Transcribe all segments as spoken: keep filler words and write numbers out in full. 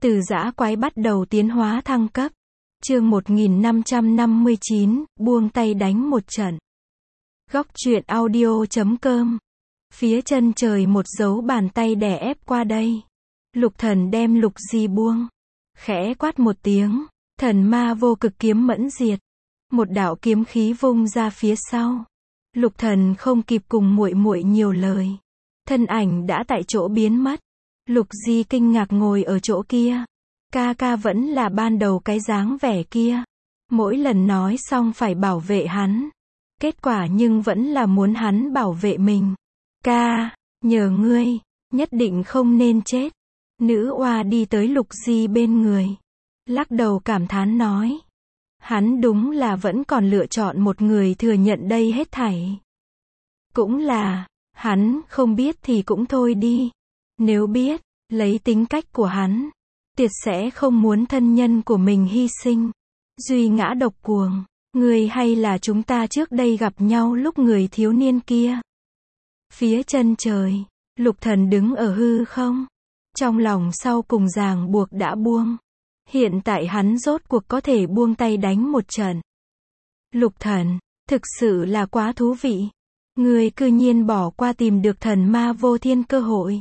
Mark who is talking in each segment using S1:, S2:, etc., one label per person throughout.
S1: Từ dã quái bắt đầu tiến hóa thăng cấp. Chương một nghìn năm trăm năm mươi chín, buông tay đánh một trận. Góc truyện audio chấm com. Phía chân trời một dấu bàn tay đè ép qua đây. Lục Thần đem Lục Di buông. Khẽ quát một tiếng, thần ma vô cực kiếm mẫn diệt. Một đạo kiếm khí vung ra phía sau. Lục Thần không kịp cùng muội muội nhiều lời. Thân ảnh đã tại chỗ biến mất. Lục Di kinh ngạc ngồi ở chỗ kia. Ca ca vẫn là ban đầu cái dáng vẻ kia. Mỗi lần nói xong phải bảo vệ hắn. Kết quả nhưng vẫn là muốn hắn bảo vệ mình. Ca, nhờ ngươi, nhất định không nên chết. Nữ oa đi tới Lục Di bên người. Lắc đầu cảm thán nói. Hắn đúng là vẫn còn lựa chọn một người thừa nhận đây hết thảy. Cũng là, hắn không biết thì cũng thôi đi. Nếu biết, lấy tính cách của hắn, tuyệt sẽ không muốn thân nhân của mình hy sinh. Duy ngã độc cuồng, người hay là chúng ta trước đây gặp nhau lúc người thiếu niên kia. Phía chân trời, Lục Thần đứng ở hư không. Trong lòng sau cùng ràng buộc đã buông. Hiện tại hắn rốt cuộc có thể buông tay đánh một trận. Lục Thần, thực sự là quá thú vị. Người cư nhiên bỏ qua tìm được thần ma vô thiên cơ hội.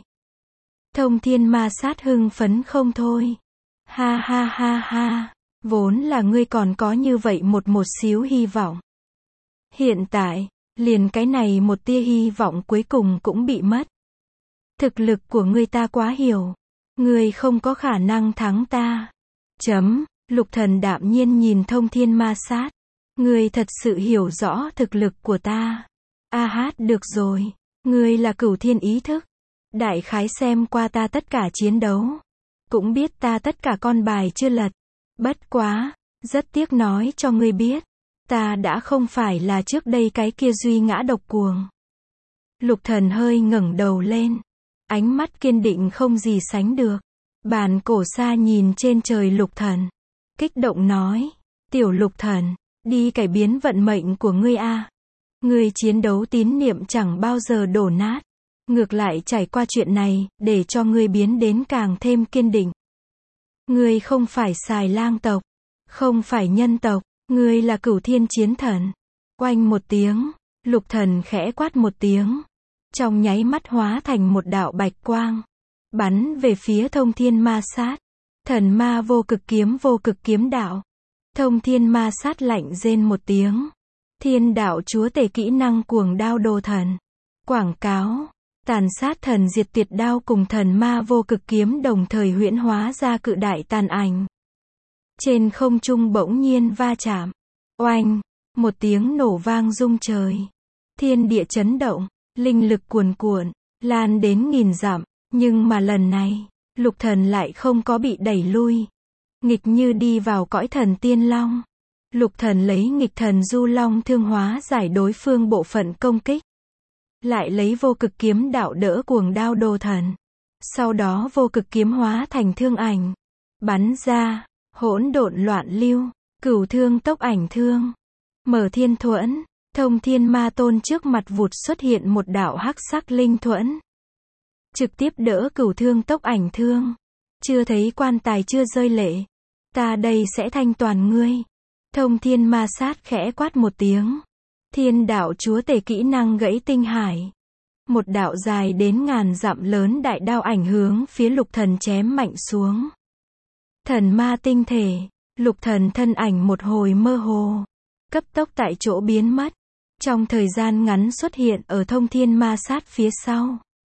S1: Thông Thiên Ma Sát hưng phấn không thôi. Ha ha ha ha, vốn là ngươi còn có như vậy một một xíu hy vọng. Hiện tại, liền cái này một tia hy vọng cuối cùng cũng bị mất. Thực lực của ngươi ta quá hiểu. Ngươi không có khả năng thắng ta. Chấm, Lục Thần đạm nhiên nhìn Thông Thiên Ma Sát. Ngươi thật sự hiểu rõ thực lực của ta. A hát được rồi. Ngươi là cửu thiên ý thức. Đại khái xem qua ta tất cả chiến đấu. Cũng biết ta tất cả con bài chưa lật. Bất quá, rất tiếc nói cho ngươi biết. Ta đã không phải là trước đây cái kia duy ngã độc cuồng. Lục Thần hơi ngẩng đầu lên. Ánh mắt kiên định không gì sánh được. Bàn cổ xa nhìn trên trời Lục Thần. Kích động nói. Tiểu Lục Thần, đi cải biến vận mệnh của ngươi a. Ngươi chiến đấu tín niệm chẳng bao giờ đổ nát. Ngược lại trải qua chuyện này, để cho ngươi biến đến càng thêm kiên định. Ngươi không phải xài lang tộc. Không phải nhân tộc. Ngươi là cửu thiên chiến thần. Oanh một tiếng. Lục Thần khẽ quát một tiếng. Trong nháy mắt hóa thành một đạo bạch quang. Bắn về phía Thông Thiên Ma Sát. Thần ma vô cực kiếm vô cực kiếm đạo. Thông Thiên Ma Sát lạnh rên một tiếng. Thiên đạo chúa tể kỹ năng cuồng đao đồ thần. Quảng cáo. Tàn sát thần diệt tuyệt đao cùng thần ma vô cực kiếm đồng thời huyễn hóa ra cự đại tàn ảnh. Trên không trung bỗng nhiên va chạm. Oanh. Một tiếng nổ vang rung trời. Thiên địa chấn động. Linh lực cuồn cuộn. Lan đến nghìn dặm. Nhưng mà lần này, Lục Thần lại không có bị đẩy lui. Nghịch như đi vào cõi thần tiên long. Lục Thần lấy nghịch thần du long thương hóa giải đối phương bộ phận công kích. Lại lấy vô cực kiếm đạo đỡ cuồng đao đồ thần. Sau đó vô cực kiếm hóa thành thương ảnh. Bắn ra, hỗn độn loạn lưu, cửu thương tốc ảnh thương. Mở thiên thuẫn, Thông Thiên Ma Tôn trước mặt vụt xuất hiện một đạo hắc sắc linh thuẫn. Trực tiếp đỡ cửu thương tốc ảnh thương. Chưa thấy quan tài chưa rơi lệ. Ta đây sẽ thanh toàn ngươi. Thông Thiên Ma Sát khẽ quát một tiếng. Thiên đạo chúa tể kỹ năng gãy tinh hải. Một đạo dài đến ngàn dặm lớn đại đao ảnh hướng phía Lục Thần chém mạnh xuống. Thần ma tinh thể. Lục Thần thân ảnh một hồi mơ hồ. Cấp tốc tại chỗ biến mất. Trong thời gian ngắn xuất hiện ở Thông Thiên Ma Sát phía sau.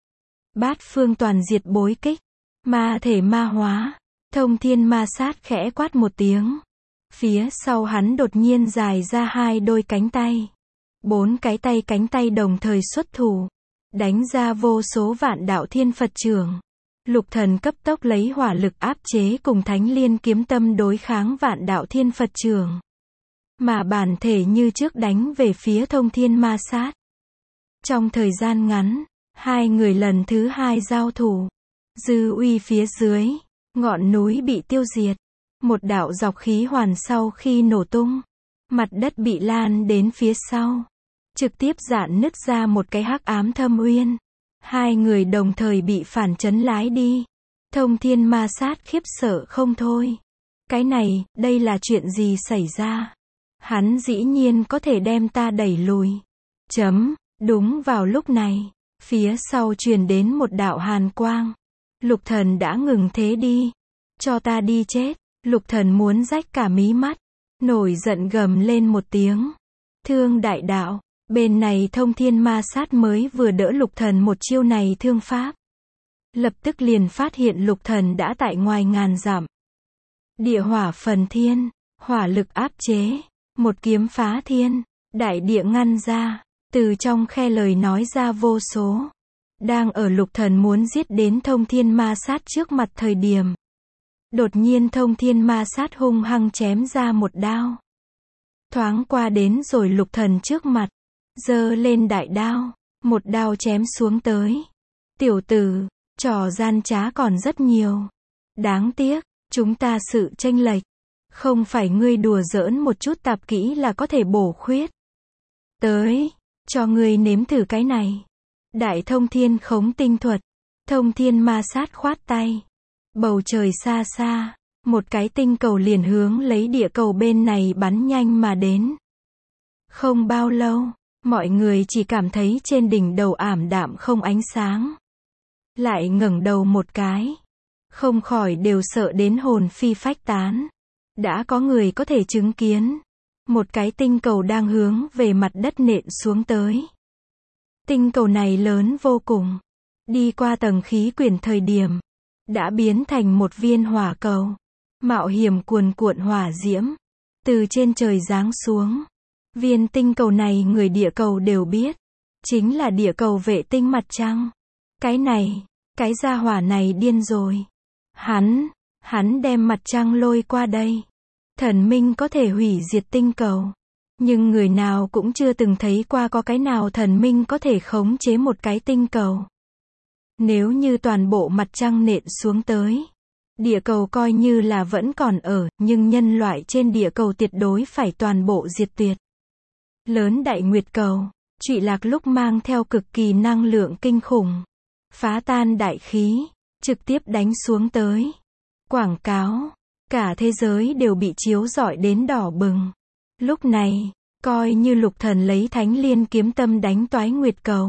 S1: Bát phương toàn diệt bối kích. Ma thể ma hóa. Thông Thiên Ma Sát khẽ quát một tiếng. Phía sau hắn đột nhiên dài ra hai đôi cánh tay. Bốn cái tay cánh tay đồng thời xuất thủ. Đánh ra vô số vạn đạo thiên Phật chưởng. Lục Thần cấp tốc lấy hỏa lực áp chế cùng Thánh Liên kiếm tâm đối kháng vạn đạo thiên Phật chưởng. Mà bản thể như trước đánh về phía Thông Thiên Ma Sát. Trong thời gian ngắn, hai người lần thứ hai giao thủ. Dư uy phía dưới, ngọn núi bị tiêu diệt. Một đạo dọc khí hoàn sau khi nổ tung. Mặt đất bị lan đến phía sau. Trực tiếp rạn nứt ra một cái hắc ám thâm uyên. Hai người đồng thời bị phản chấn lái đi. Thông Thiên Ma Sát khiếp sợ không thôi. Cái này, đây là chuyện gì xảy ra? Hắn dĩ nhiên có thể đem ta đẩy lùi. Chấm, đúng vào lúc này, phía sau truyền đến một đạo hàn quang. Lục Thần đã ngừng thế đi. Cho ta đi chết. Lục Thần muốn rách cả mí mắt. Nổi giận gầm lên một tiếng. Thương đại đạo. Bên này Thông Thiên Ma Sát mới vừa đỡ Lục Thần một chiêu này thương pháp. Lập tức liền phát hiện Lục Thần đã tại ngoài ngàn dặm. Địa hỏa phần thiên. Hỏa lực áp chế. Một kiếm phá thiên. Đại địa ngăn ra. Từ trong khe lời nói ra vô số. Đang ở Lục Thần muốn giết đến Thông Thiên Ma Sát trước mặt thời điểm. Đột nhiên Thông Thiên Ma Sát hung hăng chém ra một đao. Thoáng qua đến rồi Lục Thần trước mặt. Giơ lên đại đao. Một đao chém xuống tới. Tiểu tử, trò gian trá còn rất nhiều. Đáng tiếc, chúng ta sự chênh lệch. Không phải ngươi đùa giỡn một chút tạp kỹ là có thể bổ khuyết. Tới, cho ngươi nếm thử cái này. Đại Thông Thiên khống tinh thuật. Thông Thiên Ma Sát khoát tay. Bầu trời xa xa, một cái tinh cầu liền hướng lấy địa cầu bên này bắn nhanh mà đến. Không bao lâu, mọi người chỉ cảm thấy trên đỉnh đầu ảm đạm không ánh sáng. Lại ngẩng đầu một cái, không khỏi đều sợ đến hồn phi phách tán. Đã có người có thể chứng kiến, một cái tinh cầu đang hướng về mặt đất nện xuống tới. Tinh cầu này lớn vô cùng, đi qua tầng khí quyển thời điểm, đã biến thành một viên hỏa cầu. Mạo hiểm cuồn cuộn hỏa diễm, từ trên trời giáng xuống. Viên tinh cầu này người địa cầu đều biết, chính là địa cầu vệ tinh mặt trăng. Cái này, cái gia hỏa này điên rồi. Hắn, hắn đem mặt trăng lôi qua đây. Thần minh có thể hủy diệt tinh cầu. Nhưng người nào cũng chưa từng thấy qua có cái nào thần minh có thể khống chế một cái tinh cầu. Nếu như toàn bộ mặt trăng nện xuống tới, địa cầu coi như là vẫn còn ở, nhưng nhân loại trên địa cầu tuyệt đối phải toàn bộ diệt tuyệt. Lớn đại nguyệt cầu, Trụy Lạc lúc mang theo cực kỳ năng lượng kinh khủng, phá tan đại khí, trực tiếp đánh xuống tới. Quảng cáo, cả thế giới đều bị chiếu rọi đến đỏ bừng. Lúc này, coi như Lục Thần lấy Thánh Liên kiếm tâm đánh toái nguyệt cầu.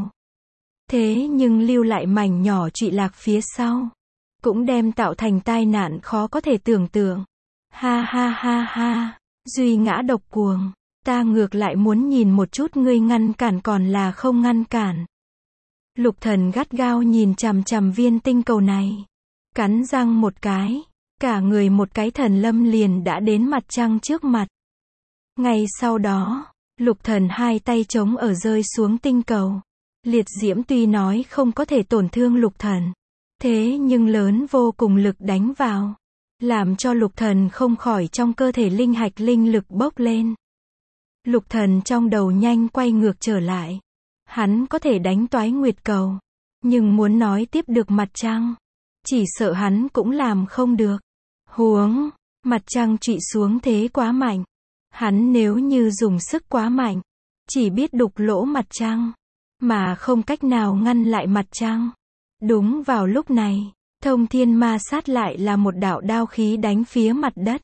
S1: Thế nhưng lưu lại mảnh nhỏ Trụy Lạc phía sau, cũng đem tạo thành tai nạn khó có thể tưởng tượng. Ha ha ha ha, Duy Ngã độc cuồng, ta ngược lại muốn nhìn một chút ngươi ngăn cản còn là không ngăn cản. Lục Thần gắt gao nhìn chằm chằm viên tinh cầu này, cắn răng một cái, cả người một cái thần lâm liền đã đến mặt trăng trước mặt. Ngay sau đó, Lục Thần hai tay chống ở rơi xuống tinh cầu. Liệt diễm tuy nói không có thể tổn thương Lục Thần, thế nhưng lớn vô cùng lực đánh vào, làm cho Lục Thần không khỏi trong cơ thể linh hạch linh lực bốc lên. Lục Thần trong đầu nhanh quay ngược trở lại. Hắn có thể đánh toái nguyệt cầu, nhưng muốn nói tiếp được mặt trăng, chỉ sợ hắn cũng làm không được. Huống, mặt trăng trụy xuống thế quá mạnh. Hắn nếu như dùng sức quá mạnh, chỉ biết đục lỗ mặt trăng, mà không cách nào ngăn lại mặt trăng. Đúng vào lúc này, Thông Thiên Ma Sát lại là một đạo đao khí đánh phía mặt đất.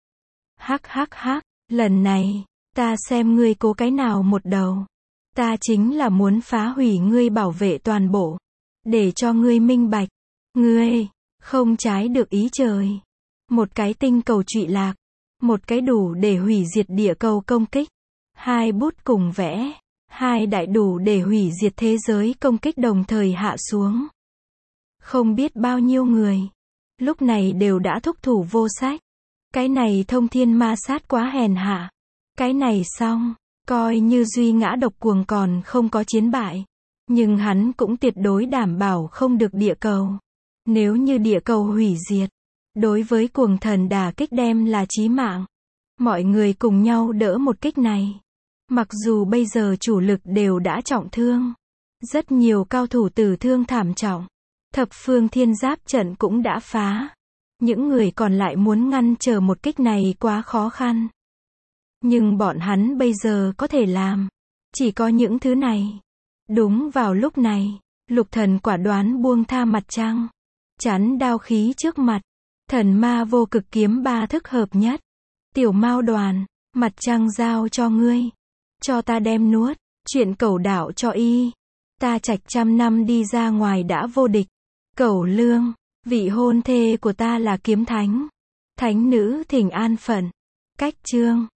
S1: Hắc hắc hắc, lần này, ta xem ngươi cố cái nào một đầu. Ta chính là muốn phá hủy ngươi bảo vệ toàn bộ, để cho ngươi minh bạch. Ngươi, không trái được ý trời. Một cái tinh cầu Trụy Lạc, một cái đủ để hủy diệt địa cầu công kích. Hai bút cùng vẽ, hai đại đủ để hủy diệt thế giới công kích đồng thời hạ xuống. Không biết bao nhiêu người, lúc này đều đã thúc thủ vô sách. Cái này Thông Thiên Ma Sát quá hèn hạ. Cái này xong, coi như Duy Ngã độc cuồng còn không có chiến bại, nhưng hắn cũng tuyệt đối đảm bảo không được địa cầu. Nếu như địa cầu hủy diệt, đối với cuồng thần đả kích đem là chí mạng. Mọi người cùng nhau đỡ một kích này. Mặc dù bây giờ chủ lực đều đã trọng thương, rất nhiều cao thủ tử thương thảm trọng, thập phương thiên giáp trận cũng đã phá. Những người còn lại muốn ngăn trở một kích này quá khó khăn. Nhưng bọn hắn bây giờ có thể làm, chỉ có những thứ này. Đúng vào lúc này, Lục Thần quả đoán buông tha mặt trăng. chắn đao khí trước mặt. Thần ma vô cực kiếm ba thức hợp nhất. Tiểu Mao Đoàn, mặt trăng giao cho ngươi. Cho ta đem nuốt, chuyện cẩu đạo cho y. Ta trạch trăm năm đi ra ngoài đã vô địch. Cẩu Lương, vị hôn thê của ta là kiếm thánh. Thánh nữ thỉnh an phận. Cách chương.